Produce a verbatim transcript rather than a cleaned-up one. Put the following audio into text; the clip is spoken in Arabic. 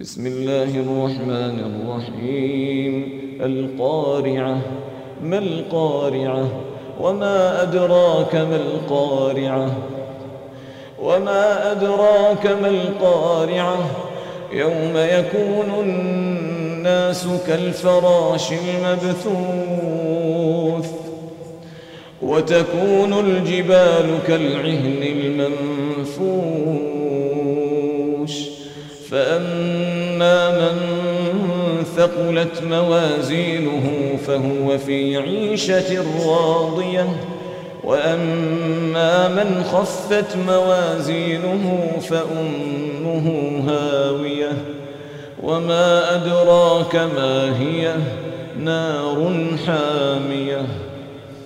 بسم الله الرحمن الرحيم القارعة ما القارعة وما أدراك ما القارعة وما أدراك ما القارعة يوم يكون الناس كالفراش المبثوث وتكون الجبال كالعهن المنفوش فأما من ثقلت موازينه فهو في عيشة راضية وأما من خفت موازينه فأمه هاوية وما أدراك ما هي نار حامية.